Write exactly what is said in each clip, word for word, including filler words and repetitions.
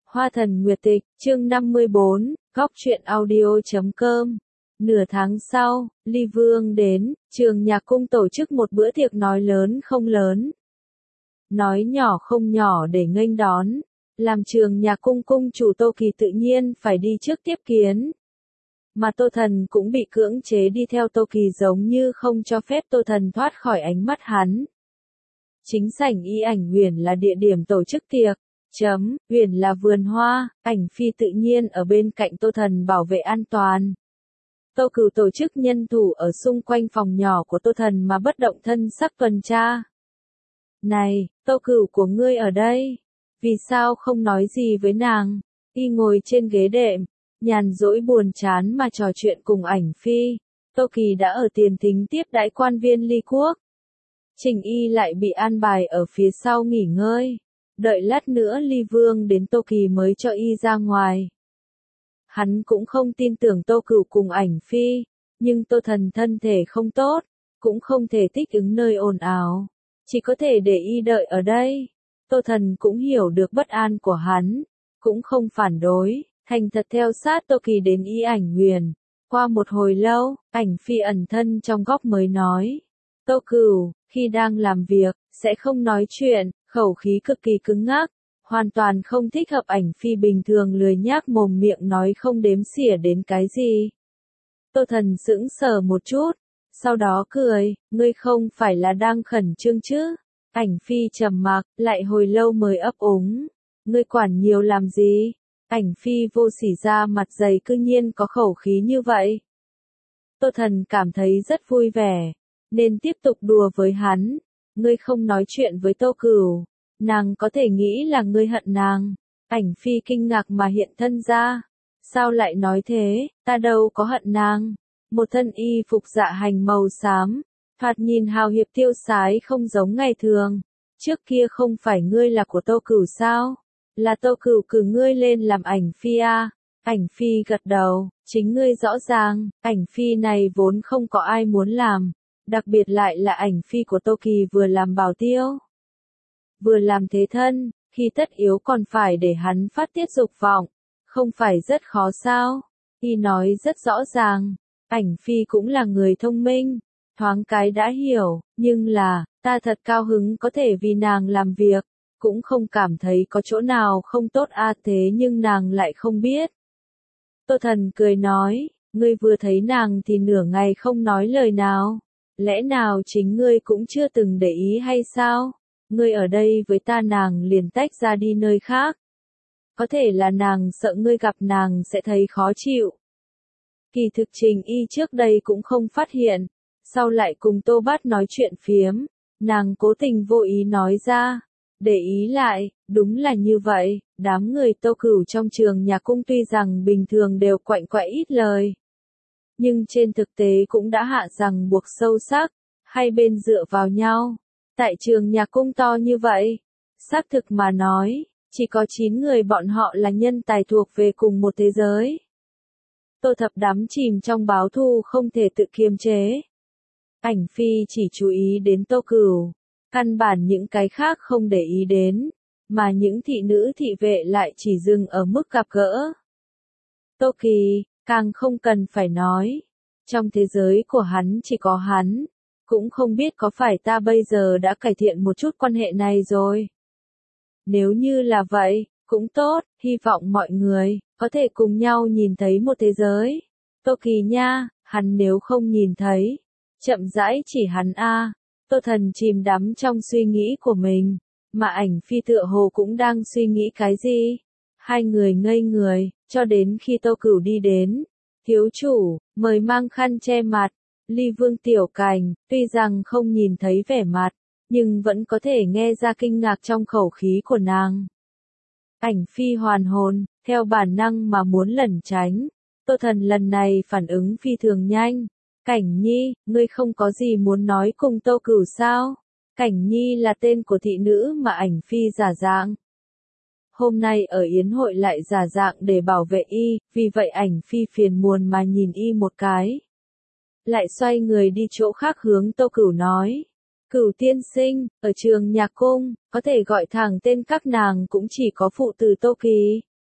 Hoa thần nguyệt tịch, chương năm mươi bốn, góc truyện audio chấm com. Nửa tháng sau, Ly Vương đến, trường nhạc cung tổ chức một bữa tiệc nói lớn không lớn, nói nhỏ không nhỏ để nghênh đón. Làm trường nhạc cung cung chủ Tô Kỳ tự nhiên phải đi trước tiếp kiến. Mà Tô Thần cũng bị cưỡng chế đi theo Tô Kỳ giống như không cho phép Tô Thần thoát khỏi ánh mắt hắn. Chính sảnh Y Ảnh Huyền là địa điểm tổ chức tiệc. Chấm, huyền là vườn hoa, Ảnh Phi tự nhiên ở bên cạnh Tô Thần bảo vệ an toàn. Tô Cửu tổ chức nhân thủ ở xung quanh phòng nhỏ của Tô Thần mà bất động thân sắc tuần tra. Này, Tô Cửu của ngươi ở đây, vì sao không nói gì với nàng? Y ngồi trên ghế đệm, nhàn rỗi buồn chán mà trò chuyện cùng Ảnh Phi. Tô Kỳ đã ở tiền thính tiếp đãi quan viên Ly Quốc. Trình Y lại bị an bài ở phía sau nghỉ ngơi. Đợi lát nữa Ly Vương đến Tô Kỳ mới cho y ra ngoài. Hắn cũng không tin tưởng Tô Cửu cùng Ảnh Phi, nhưng Tô Thần thân thể không tốt, cũng không thể thích ứng nơi ồn ào, chỉ có thể để y đợi ở đây. Tô Thần cũng hiểu được bất an của hắn, cũng không phản đối, thành thật theo sát Tô Kỳ đến Y Ảnh Huyền. Qua một hồi lâu, Ảnh Phi ẩn thân trong góc mới nói: Tô Cửu, khi đang làm việc, sẽ không nói chuyện. Khẩu khí cực kỳ cứng ngắc, hoàn toàn không thích hợp. Ảnh Phi bình thường lười nhác mồm miệng nói không đếm xỉa đến cái gì. Tô Thần sững sờ một chút, sau đó cười: ngươi không phải là đang khẩn trương chứ? Ảnh Phi trầm mặc, lại hồi lâu mới ấp úng: ngươi quản nhiều làm gì? Ảnh Phi vô sỉ ra mặt dày cư nhiên có khẩu khí như vậy. Tô Thần cảm thấy rất vui vẻ, nên tiếp tục đùa với hắn. Ngươi không nói chuyện với Tô Cửu, nàng có thể nghĩ là ngươi hận nàng. Ảnh Phi kinh ngạc mà hiện thân ra. Sao lại nói thế, ta đâu có hận nàng. Một thân y phục dạ hành màu xám, thoạt nhìn hào hiệp tiêu sái không giống ngày thường. Trước kia không phải ngươi là của Tô Cửu sao? Là Tô Cửu cử ngươi lên làm Ảnh Phi à? Ảnh Phi gật đầu, chính ngươi rõ ràng, Ảnh Phi này vốn không có ai muốn làm. Đặc biệt lại là Ảnh Phi của Tô Kỳ vừa làm bảo tiêu, vừa làm thế thân, khi tất yếu còn phải để hắn phát tiết dục vọng, không phải rất khó sao? Y nói rất rõ ràng, Ảnh Phi cũng là người thông minh, thoáng cái đã hiểu, nhưng là, ta thật cao hứng có thể vì nàng làm việc, cũng không cảm thấy có chỗ nào không tốt a thế nhưng nàng lại không biết. Tô Thần cười nói, ngươi vừa thấy nàng thì nửa ngày không nói lời nào. Lẽ nào chính ngươi cũng chưa từng để ý hay sao? Ngươi ở đây với ta nàng liền tách ra đi nơi khác. Có thể là nàng sợ ngươi gặp nàng sẽ thấy khó chịu. Kỳ thực Trình Y trước đây cũng không phát hiện, sau lại cùng Tô Bát nói chuyện phiếm, nàng cố tình vô ý nói ra. Để ý lại, đúng là như vậy, đám người Tô Cửu trong trường nhà cung tuy rằng bình thường đều quạnh quẽ ít lời, nhưng trên thực tế cũng đã hạ rằng buộc sâu sắc, hai bên dựa vào nhau. Tại trường nhạc cung to như vậy, xác thực mà nói, chỉ có chín người bọn họ là nhân tài thuộc về cùng một thế giới. Tô Thập đắm chìm trong báo thù không thể tự kiềm chế. Ảnh Phi chỉ chú ý đến Tô Cửu, căn bản những cái khác không để ý đến, mà những thị nữ thị vệ lại chỉ dừng ở mức gặp gỡ. Tô Kỳ càng không cần phải nói, trong thế giới của hắn chỉ có hắn, cũng không biết có phải ta bây giờ đã cải thiện một chút quan hệ này rồi. Nếu như là vậy, cũng tốt, hy vọng mọi người có thể cùng nhau nhìn thấy một thế giới. Tô Kỳ nha, hắn nếu không nhìn thấy, chậm rãi chỉ hắn a. Tô Thần chìm đắm trong suy nghĩ của mình, mà Ảnh Phi tựa hồ cũng đang suy nghĩ cái gì. Hai người ngây người, cho đến khi Tô Cửu đi đến. Thiếu chủ, mời mang khăn che mặt. Ly Vương Tiểu Cảnh, tuy rằng không nhìn thấy vẻ mặt, nhưng vẫn có thể nghe ra kinh ngạc trong khẩu khí của nàng. Ảnh Phi hoàn hồn, theo bản năng mà muốn lẩn tránh. Tô Thần lần này phản ứng phi thường nhanh. Cảnh Nhi, ngươi không có gì muốn nói cùng Tô Cửu sao? Cảnh Nhi là tên của thị nữ mà Ảnh Phi giả dạng. Hôm nay ở yến hội lại giả dạng để bảo vệ y, vì vậy Ảnh Phi phiền muộn mà nhìn y một cái. Lại xoay người đi chỗ khác hướng Tô Cửu nói. Cửu tiên sinh, ở trường nhạc cung, có thể gọi thẳng tên các nàng cũng chỉ có phụ tử Tô Kỳ.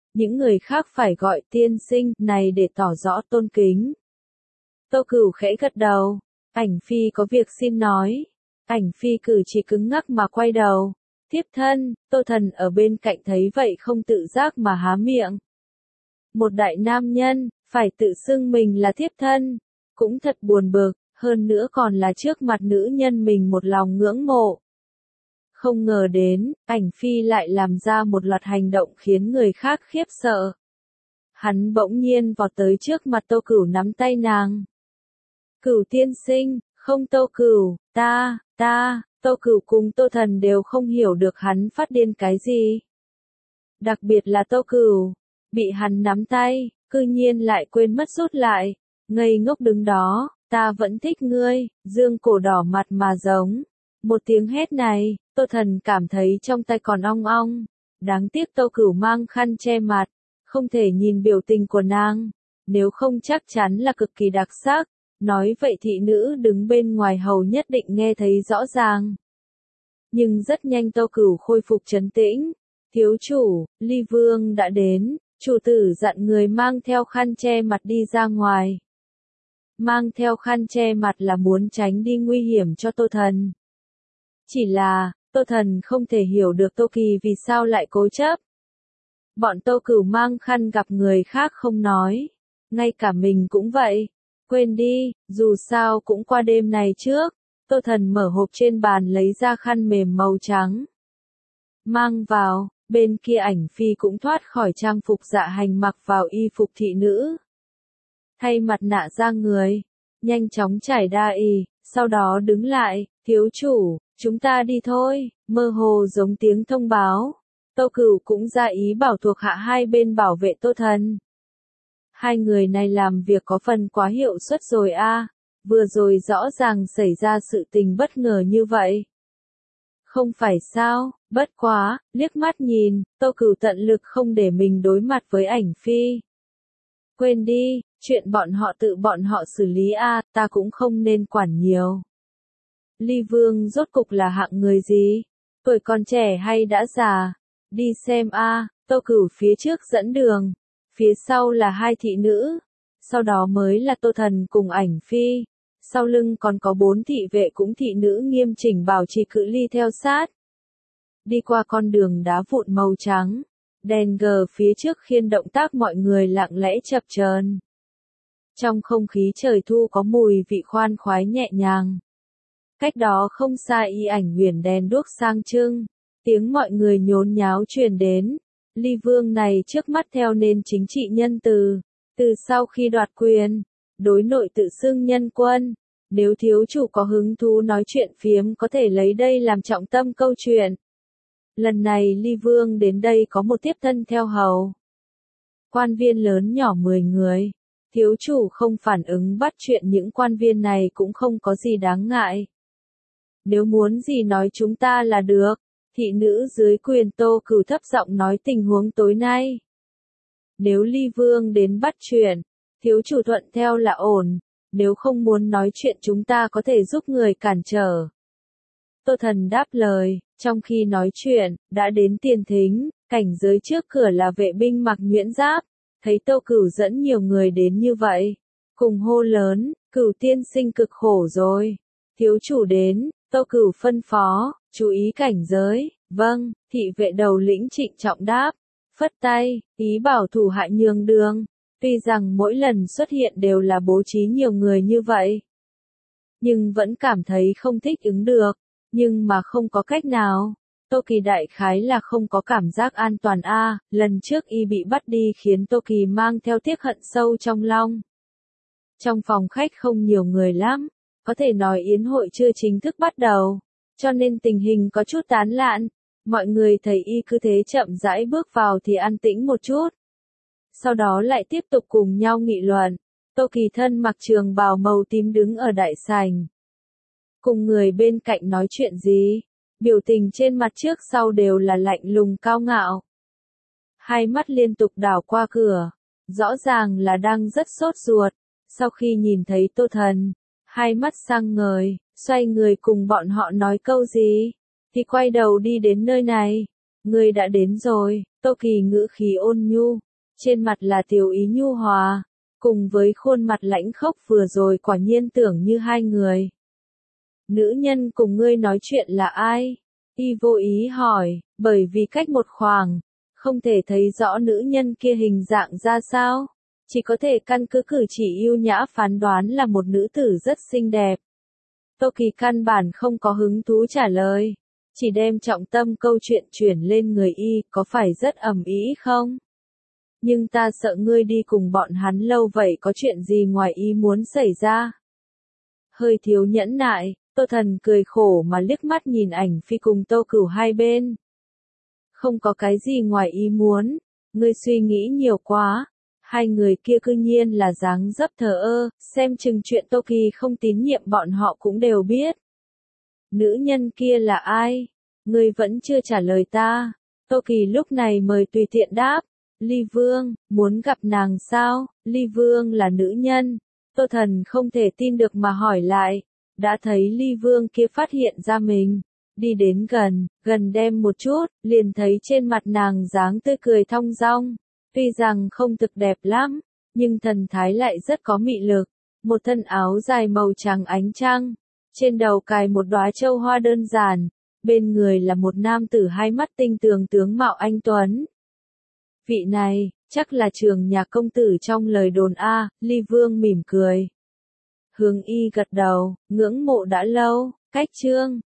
những người khác phải gọi tiên sinh này để tỏ rõ tôn kính. Tô Cửu khẽ gật đầu, Ảnh Phi có việc xin nói. Ảnh Phi cử chỉ cứng ngắc mà quay đầu. Thiếp thân, Tô Thần ở bên cạnh thấy vậy không tự giác mà há miệng. Một đại nam nhân, phải tự xưng mình là thiếp thân, cũng thật buồn bực, hơn nữa còn là trước mặt nữ nhân mình một lòng ngưỡng mộ. Không ngờ đến, Ảnh Phi lại làm ra một loạt hành động khiến người khác khiếp sợ. Hắn bỗng nhiên vọt tới trước mặt Tô Cửu nắm tay nàng. Cửu tiên sinh, không Tô Cửu, ta, ta, Tô Cửu cùng Tô Thần đều không hiểu được hắn phát điên cái gì. Đặc biệt là Tô Cửu, bị hắn nắm tay, cư nhiên lại quên mất rút lại, ngây ngốc đứng đó, ta vẫn thích ngươi, dương cổ đỏ mặt mà giống. Một tiếng hét này, Tô Thần cảm thấy trong tay còn ong ong, đáng tiếc Tô Cửu mang khăn che mặt, không thể nhìn biểu tình của nàng, nếu không chắc chắn là cực kỳ đặc sắc, nói vậy thị nữ đứng bên ngoài hầu nhất định nghe thấy rõ ràng. Nhưng rất nhanh Tô Cửu khôi phục trấn tĩnh, thiếu chủ, Ly Vương đã đến, chủ tử dặn người mang theo khăn che mặt đi ra ngoài. Mang theo khăn che mặt là muốn tránh đi nguy hiểm cho Tô Thần. Chỉ là, Tô Thần không thể hiểu được Tô Kỳ vì sao lại cố chấp. Bọn Tô Cửu mang khăn gặp người khác không nói, ngay cả mình cũng vậy. Quên đi, dù sao cũng qua đêm này trước. Tô Thần mở hộp trên bàn lấy ra khăn mềm màu trắng. Mang vào, bên kia Ảnh Phi cũng thoát khỏi trang phục dạ hành mặc vào y phục thị nữ. Thay mặt nạ ra người, nhanh chóng trải đa y, sau đó đứng lại, thiếu chủ, chúng ta đi thôi, mơ hồ giống tiếng thông báo. Tô Cửu cũng ra ý bảo thuộc hạ hai bên bảo vệ Tô Thần. Hai người này làm việc có phần quá hiệu suất rồi a, vừa rồi rõ ràng xảy ra sự tình bất ngờ như vậy. Không phải sao, bất quá, liếc mắt nhìn, Tô Cửu tận lực không để mình đối mặt với Ảnh Phi. Quên đi, chuyện bọn họ tự bọn họ xử lý a, ta cũng không nên quản nhiều. Ly Vương rốt cục là hạng người gì? Tuổi còn trẻ hay đã già? Đi xem a, Tô Cửu phía trước dẫn đường, phía sau là hai thị nữ, sau đó mới là Tô Thần cùng Ảnh Phi, sau lưng còn có bốn thị vệ cũng thị nữ nghiêm chỉnh bảo trì cự ly theo sát. Đi qua con đường đá vụn màu trắng, đèn gờ phía trước khiên động tác mọi người lặng lẽ chập chờn. Trong không khí trời thu có mùi vị khoan khoái nhẹ nhàng. Cách đó không xa y ảnh huyền đèn đuốc sang trưng, tiếng mọi người nhốn nháo truyền đến. Ly Vương này trước mắt theo nên chính trị nhân từ, từ sau khi đoạt quyền, đối nội tự xưng nhân quân. Nếu thiếu chủ có hứng thú nói chuyện phiếm có thể lấy đây làm trọng tâm câu chuyện. Lần này Ly Vương đến đây có một tiếp thân theo hầu. Quan viên lớn nhỏ mười người. Thiếu chủ không phản ứng bắt chuyện những quan viên này cũng không có gì đáng ngại. Nếu muốn gì nói chúng ta là được. Thị nữ dưới quyền Tô Cửu thấp giọng nói tình huống tối nay. Nếu Ly Vương đến bắt chuyện, thiếu chủ thuận theo là ổn, nếu không muốn nói chuyện chúng ta có thể giúp người cản trở. Tô Thần đáp lời, trong khi nói chuyện, đã đến tiền thính, cảnh giới trước cửa là vệ binh mặc nhuyễn giáp, thấy Tô Cửu dẫn nhiều người đến như vậy, cùng hô lớn, Cửu tiên sinh cực khổ rồi, thiếu chủ đến, Tô Cửu phân phó, chú ý cảnh giới, vâng, thị vệ đầu lĩnh trịnh trọng đáp, phất tay, ý bảo thủ hạ nhường đường, tuy rằng mỗi lần xuất hiện đều là bố trí nhiều người như vậy, nhưng vẫn cảm thấy không thích ứng được, nhưng mà không có cách nào. Tô Kỳ đại khái là không có cảm giác an toàn a, à, lần trước y bị bắt đi khiến Tô Kỳ mang theo tiếc hận sâu trong lòng. Trong phòng khách không nhiều người lắm, có thể nói yến hội chưa chính thức bắt đầu, cho nên tình hình có chút tán loạn. Mọi người thấy y cứ thế chậm rãi bước vào thì an tĩnh một chút. Sau đó lại tiếp tục cùng nhau nghị luận. Tô Kỳ thân mặc trường bào màu tím đứng ở đại sảnh. Cùng người bên cạnh nói chuyện gì? Biểu tình trên mặt trước sau đều là lạnh lùng cao ngạo. Hai mắt liên tục đảo qua cửa. Rõ ràng là đang rất sốt ruột. Sau khi nhìn thấy Tô Thần, hai mắt sang ngời, xoay người cùng bọn họ nói câu gì, thì quay đầu đi đến nơi này. Người đã đến rồi, Tô Kỳ ngữ khí ôn nhu, trên mặt là tiểu ý nhu hòa, cùng với khuôn mặt lãnh khốc vừa rồi quả nhiên tưởng như hai người. Nữ nhân cùng ngươi nói chuyện là ai? Y vô ý hỏi, bởi vì cách một khoảng, không thể thấy rõ nữ nhân kia hình dạng ra sao, chỉ có thể căn cứ cử chỉ yêu nhã phán đoán là một nữ tử rất xinh đẹp. Tô Kỳ căn bản không có hứng thú trả lời, chỉ đem trọng tâm câu chuyện chuyển lên người Y, có phải rất ầm ĩ không? Nhưng ta sợ ngươi đi cùng bọn hắn lâu vậy có chuyện gì ngoài ý muốn xảy ra? Hơi thiếu nhẫn nại, Tô Thần cười khổ mà liếc mắt nhìn ảnh phi cùng Tô Cửu hai bên. Không có cái gì ngoài ý muốn, ngươi suy nghĩ nhiều quá. Hai người kia cư nhiên là dáng dấp thờ ơ, xem chừng chuyện Tô Kỳ không tín nhiệm bọn họ cũng đều biết. Nữ nhân kia là ai? Ngươi vẫn chưa trả lời ta. Tô Kỳ lúc này mời tùy tiện đáp. Ly Vương, muốn gặp nàng sao? Ly Vương là nữ nhân. Tô Thần không thể tin được mà hỏi lại. Đã thấy Ly Vương kia phát hiện ra mình. Đi đến gần, gần đem một chút, liền thấy trên mặt nàng dáng tươi cười thong dong. Tuy rằng không thực đẹp lắm, nhưng thần thái lại rất có mị lực. Một thân áo dài màu trắng ánh trăng, trên đầu cài một đóa châu hoa đơn giản, bên người là một nam tử hai mắt tinh tường tướng mạo anh tuấn. Vị này, chắc là Trường Nhạc công tử trong lời đồn a. Ly Vương mỉm cười. Hướng Y gật đầu, ngưỡng mộ đã lâu, cách chương